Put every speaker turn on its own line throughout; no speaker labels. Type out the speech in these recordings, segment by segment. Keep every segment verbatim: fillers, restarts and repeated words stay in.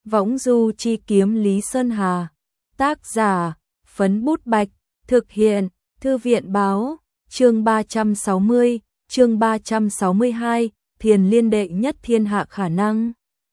Võng du chi kiếm Lý Sơn Hà. Tác giả, Phấn Bút Bạch. Thực hiện, Thư viện Báo. Chương ba trăm sáu mươi, chương ba trăm sáu mươi hai, Thiền Liên đệ nhất thiên hạ khả năng.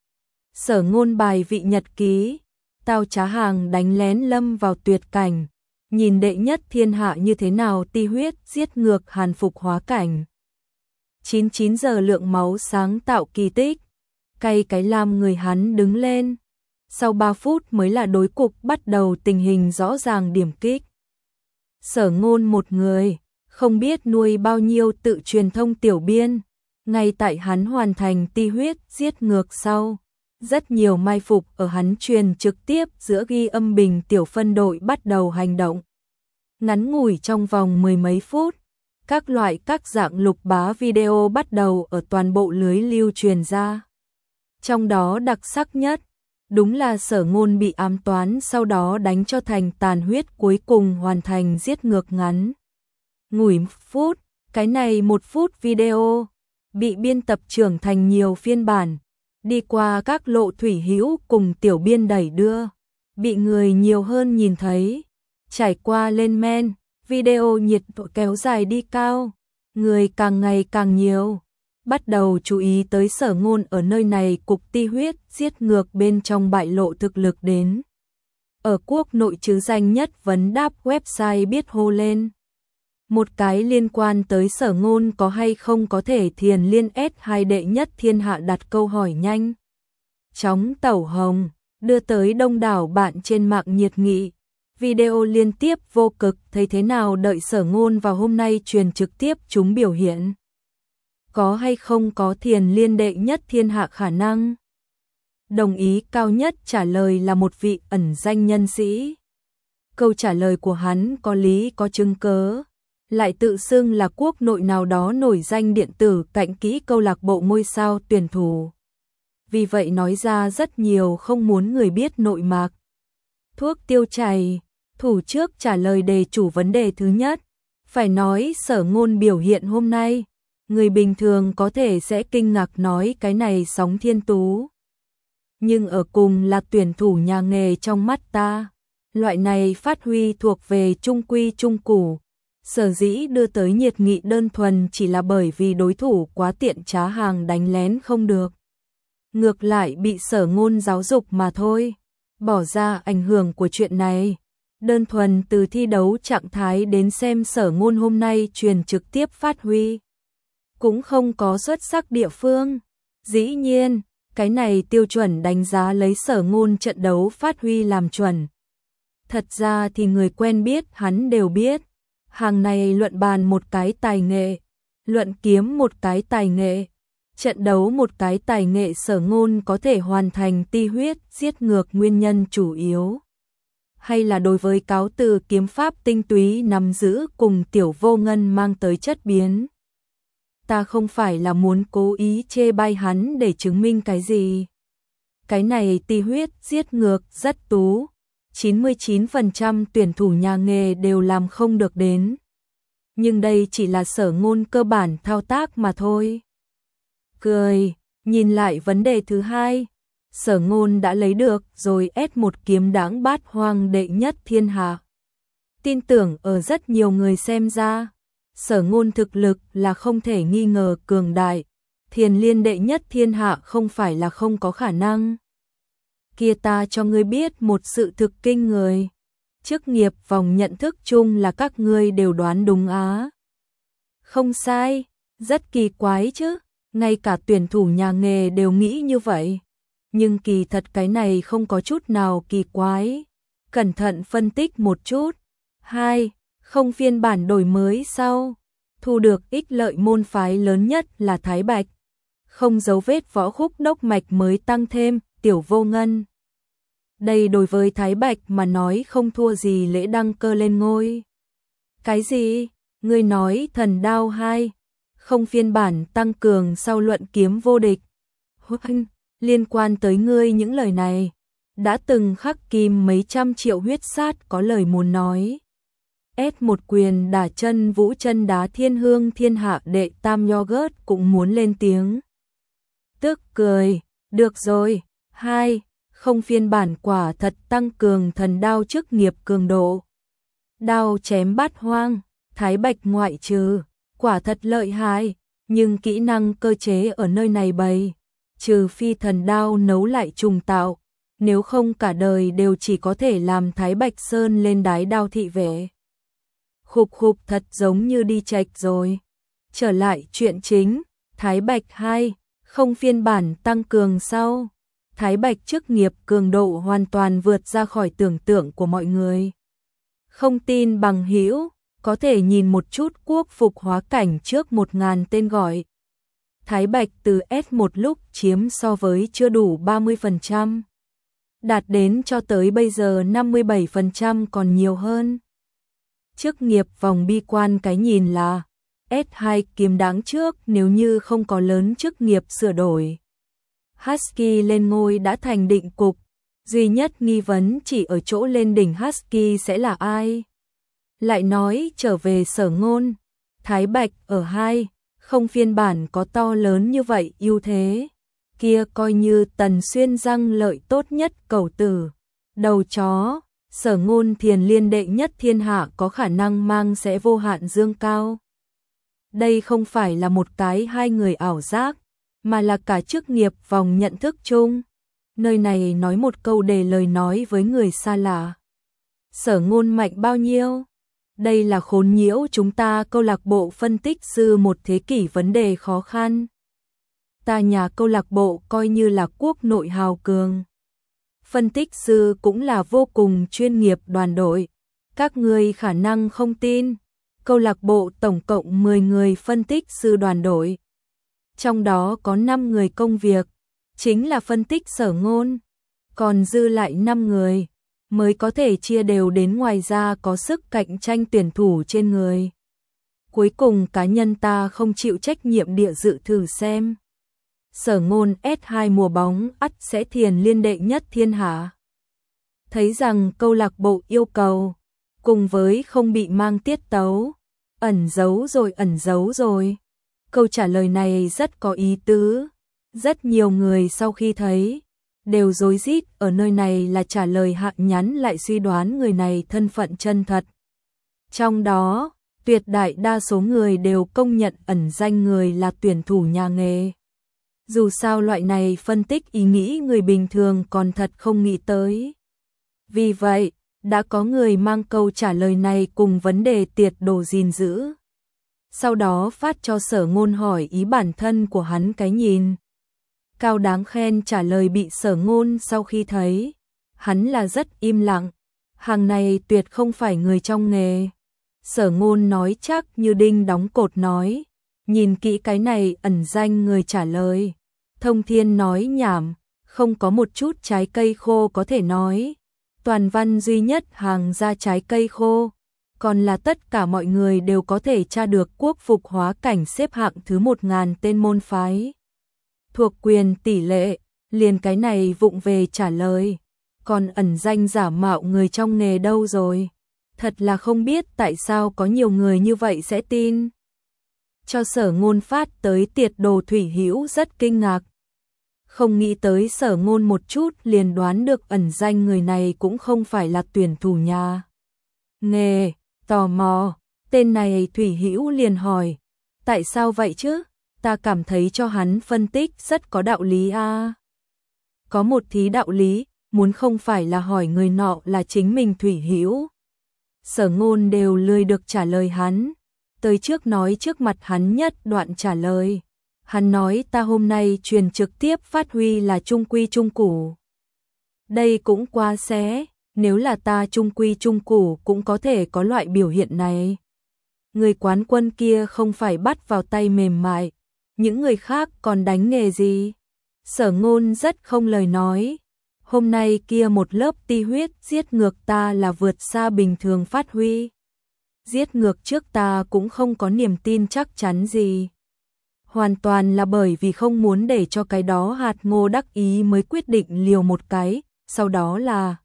Sở Ngôn bài vị nhật ký. Tào Trá Hàng đánh lén lâm vào tuyệt cảnh, nhìn đệ nhất thiên hạ như thế nào ti huyết giết ngược hàn phục hóa cảnh. chín mươi chín giờ lượng máu sáng tạo kỳ tích, cay cái lam người hắn đứng lên. Sau ba phút mới là đối cục bắt đầu tình hình rõ ràng điểm kích. Sở Ngôn một người, không biết nuôi bao nhiêu tự truyền thông tiểu biên, ngay tại hắn hoàn thành ti huyết giết ngược sau. Rất nhiều mai phục ở hắn truyền trực tiếp giữa ghi âm bình tiểu phân đội bắt đầu hành động. Ngắn ngủi trong vòng mười mấy phút, các loại các dạng lục bá video bắt đầu ở toàn bộ lưới lưu truyền ra. Trong đó đặc sắc nhất, đúng là Sở Ngôn bị ám toán sau đó đánh cho thành tàn huyết cuối cùng hoàn thành giết ngược ngắn. Ngủi phút, cái này một phút video, bị biên tập trưởng thành nhiều phiên bản, đi qua các lộ thủy hữu cùng tiểu biên đẩy đưa, bị người nhiều hơn nhìn thấy, trải qua lên men, video nhiệt độ kéo dài đi cao, người càng ngày càng nhiều, bắt đầu chú ý tới Sở Ngôn ở nơi này cục ti huyết giết ngược bên trong bại lộ thực lực đến. Ở quốc nội chứ danh nhất vấn đáp website biết hô lên. Một cái liên quan tới Sở Ngôn có hay không có thể Thiền Liên ét hai đệ nhất thiên hạ đặt câu hỏi nhanh chóng tẩu hồng, đưa tới đông đảo bạn trên mạng nhiệt nghị. Video liên tiếp vô cực, thấy thế nào đợi Sở Ngôn vào hôm nay truyền trực tiếp chúng biểu hiện. Có hay không có Thiền Liên đệ nhất thiên hạ khả năng? Đồng ý cao nhất trả lời là một vị ẩn danh nhân sĩ. Câu trả lời của hắn có lý có chứng cớ, lại tự xưng là quốc nội nào đó nổi danh điện tử cạnh kỹ câu lạc bộ ngôi sao tuyển thủ. Vì vậy nói ra rất nhiều không muốn người biết nội mạc. Thuốc tiêu chảy, thủ trước trả lời đề chủ vấn đề thứ nhất. Phải nói Sở Ngôn biểu hiện hôm nay, người bình thường có thể sẽ kinh ngạc nói cái này sóng thiên tú. Nhưng ở cùng là tuyển thủ nhà nghề trong mắt ta, loại này phát huy thuộc về trung quy trung củ. Sở dĩ đưa tới nhiệt nghị đơn thuần chỉ là bởi vì đối thủ quá tiện Trá Hàng đánh lén không được. Ngược lại bị Sở Ngôn giáo dục mà thôi. Bỏ ra ảnh hưởng của chuyện này, đơn thuần từ thi đấu trạng thái đến xem Sở Ngôn hôm nay truyền trực tiếp phát huy, cũng không có xuất sắc địa phương. Dĩ nhiên, cái này tiêu chuẩn đánh giá lấy Sở Ngôn trận đấu phát huy làm chuẩn. Thật ra thì người quen biết hắn đều biết. Hàng này luận bàn một cái tài nghệ, luận kiếm một cái tài nghệ, trận đấu một cái tài nghệ. Sở Ngôn có thể hoàn thành ti huyết giết ngược nguyên nhân chủ yếu, hay là đối với cáo từ kiếm pháp tinh túy nắm giữ cùng Tiểu Vô Ngân mang tới chất biến. Ta không phải là muốn cố ý chê bai hắn để chứng minh cái gì. Cái này ti huyết giết ngược rất tú, chín mươi chín phần trăm tuyển thủ nhà nghề đều làm không được đến. Nhưng đây chỉ là Sở Ngôn cơ bản thao tác mà thôi. Cười, nhìn lại vấn đề thứ hai, Sở Ngôn đã lấy được rồi ét một kiếm đãng bát hoang đệ nhất thiên hạ. Tin tưởng ở rất nhiều người xem ra, Sở Ngôn thực lực là không thể nghi ngờ cường đại. Thiền Liên đệ nhất thiên hạ không phải là không có khả năng. Kia ta cho ngươi biết một sự thực kinh người. Chức nghiệp vòng nhận thức chung là các ngươi đều đoán đúng á. Không sai, rất kỳ quái chứ, ngay cả tuyển thủ nhà nghề đều nghĩ như vậy. Nhưng kỳ thật cái này không có chút nào kỳ quái. Cẩn thận phân tích một chút. Hai, không phiên bản đổi mới sau. Thu được ích lợi môn phái lớn nhất là Thái Bạch. Không dấu vết võ khúc đốc mạch mới tăng thêm, Tiểu Vô Ngân. Đây đối với Thái Bạch mà nói không thua gì lễ đăng cơ lên ngôi. Cái gì? Ngươi nói Thần Đao hai, không phiên bản tăng cường sau luận kiếm vô địch. Huynh, liên quan tới ngươi những lời này, đã từng khắc kim mấy trăm triệu huyết sát có lời muốn nói. ét một quyền đả chân vũ chân đá thiên hương thiên hạ đệ tam yogurt cũng muốn lên tiếng. Tức cười, được rồi, hai, không phiên bản quả thật tăng cường thần đao chức nghiệp cường độ. Đao chém bát hoang, Thái Bạch ngoại trừ, quả thật lợi hại, nhưng kỹ năng cơ chế ở nơi này bày, trừ phi thần đao nấu lại trùng tạo, nếu không cả đời đều chỉ có thể làm Thái Bạch Sơn lên đái đao thị vệ. Khục khục thật giống như đi chệch rồi. Trở lại chuyện chính, Thái Bạch hai, không phiên bản tăng cường sau. Thái Bạch chức nghiệp cường độ hoàn toàn vượt ra khỏi tưởng tượng của mọi người. Không tin bằng hữu, có thể nhìn một chút quốc phục hóa cảnh trước một ngàn tên gọi. Thái Bạch từ S một lúc chiếm so với chưa đủ ba mươi phần trăm. Đạt đến cho tới bây giờ năm mươi bảy phần trăm còn nhiều hơn. Chức nghiệp vòng bi quan cái nhìn là S hai kiếm đáng trước nếu như không có lớn chức nghiệp sửa đổi. Husky lên ngôi đã thành định cục, duy nhất nghi vấn chỉ ở chỗ lên đỉnh Husky sẽ là ai. Lại nói trở về Sở Ngôn, Thái Bạch ở hai, không phiên bản có to lớn như vậy ưu thế. Kia coi như Tần Xuyên răng lợi tốt nhất cầu tử, đầu chó, Sở Ngôn thiền liên đệ nhất thiên hạ có khả năng mang sẽ vô hạn dương cao. Đây không phải là một cái hai người ảo giác, mà là cả chức nghiệp vòng nhận thức chung. Nơi này nói một câu để lời nói với người xa lạ. Sở Ngôn mạnh bao nhiêu? Đây là khốn nhiễu chúng ta câu lạc bộ phân tích sư một thế kỷ vấn đề khó khăn. Ta nhà câu lạc bộ coi như là quốc nội hào cường. Phân tích sư cũng là vô cùng chuyên nghiệp đoàn đội. Các người khả năng không tin. Câu lạc bộ tổng cộng mười người phân tích sư đoàn đội. Trong đó có năm người công việc, chính là phân tích Sở Ngôn. Còn dư lại năm người, mới có thể chia đều đến, ngoài ra có sức cạnh tranh tuyển thủ trên người. Cuối cùng cá nhân ta không chịu trách nhiệm địa dự thử xem. Sở Ngôn S hai mùa bóng ắt sẽ thiền liên đệ nhất thiên hạ. Thấy rằng câu lạc bộ yêu cầu, cùng với không bị mang tiết tấu, ẩn giấu rồi ẩn giấu rồi. Câu trả lời này rất có ý tứ. Rất nhiều người sau khi thấy, đều rối rít ở nơi này là trả lời hạn nhắn lại suy đoán người này thân phận chân thật. Trong đó, tuyệt đại đa số người đều công nhận ẩn danh người là tuyển thủ nhà nghề. Dù sao loại này phân tích ý nghĩ người bình thường còn thật không nghĩ tới. Vì vậy, đã có người mang câu trả lời này cùng vấn đề tiệt đồ gìn giữ. Sau đó phát cho Sở Ngôn hỏi ý bản thân của hắn cái nhìn. Cao đáng khen trả lời bị Sở Ngôn sau khi thấy. Hắn là rất im lặng. Hàng này tuyệt không phải người trong nghề. Sở Ngôn nói chắc như đinh đóng cột nói. Nhìn kỹ cái này ẩn danh người trả lời. Thông Thiên nói nhảm, không có một chút trái cây khô có thể nói. Toàn văn duy nhất hàng ra trái cây khô. Còn là tất cả mọi người đều có thể tra được quốc phục hóa cảnh xếp hạng thứ một ngàn tên môn phái. Thuộc quyền tỷ lệ, liền cái này vụng về trả lời. Còn ẩn danh giả mạo người trong nghề đâu rồi? Thật là không biết tại sao có nhiều người như vậy sẽ tin. Cho Sở Ngôn phát tới tiệt đồ Thủy Hữu rất kinh ngạc. Không nghĩ tới Sở Ngôn một chút liền đoán được ẩn danh người này cũng không phải là tuyển thủ nhà nghề. Tò mò, tên này Thủy Hữu liền hỏi, tại sao vậy chứ? Ta cảm thấy cho hắn phân tích rất có đạo lý a. À. Có một tí đạo lý, muốn không phải là hỏi người nọ là chính mình Thủy Hữu. Sở Ngôn đều lười được trả lời hắn, tới trước nói trước mặt hắn nhất đoạn trả lời. Hắn nói ta hôm nay truyền trực tiếp phát huy là trung quy trung củ. Đây cũng quá xé. Nếu là ta trung quy trung củ cũng có thể có loại biểu hiện này. Người quán quân kia không phải bắt vào tay mềm mại, những người khác còn đánh nghề gì? Sở Ngôn rất không lời nói. Hôm nay kia một lớp ti huyết giết ngược ta là vượt xa bình thường phát huy. Giết ngược trước ta cũng không có niềm tin chắc chắn gì. Hoàn toàn là bởi vì không muốn để cho cái đó hạt ngô đắc ý mới quyết định liều một cái, sau đó là...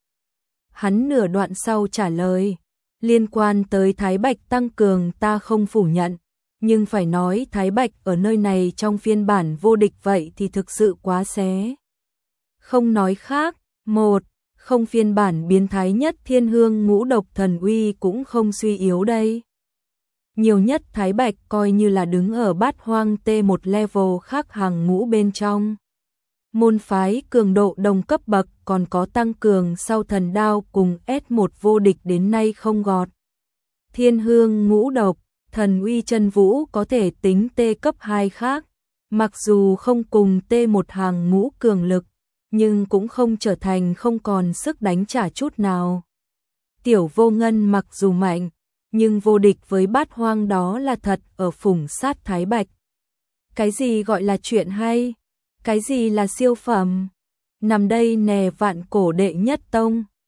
Hắn nửa đoạn sau trả lời, liên quan tới Thái Bạch tăng cường ta không phủ nhận, nhưng phải nói Thái Bạch ở nơi này trong phiên bản vô địch vậy thì thực sự quá xé. Không nói khác, Một, không phiên bản biến thái nhất thiên hương ngũ độc thần uy cũng không suy yếu đây. Nhiều nhất Thái Bạch coi như là đứng ở bát hoang T một level khác hàng ngũ bên trong. Môn phái cường độ đồng cấp bậc còn có tăng cường sau thần đao cùng S một vô địch đến nay không gọt. Thiên hương ngũ độc, thần uy chân vũ có thể tính T cấp hai khác, mặc dù không cùng T một hàng ngũ cường lực, nhưng cũng không trở thành không còn sức đánh trả chút nào. Tiểu Vô Ngân mặc dù mạnh, nhưng vô địch với bát hoang đó là thật ở phủng sát Thái Bạch. Cái gì gọi là chuyện hay? Cái gì là siêu phẩm? Nằm đây nè vạn cổ đệ nhất tông.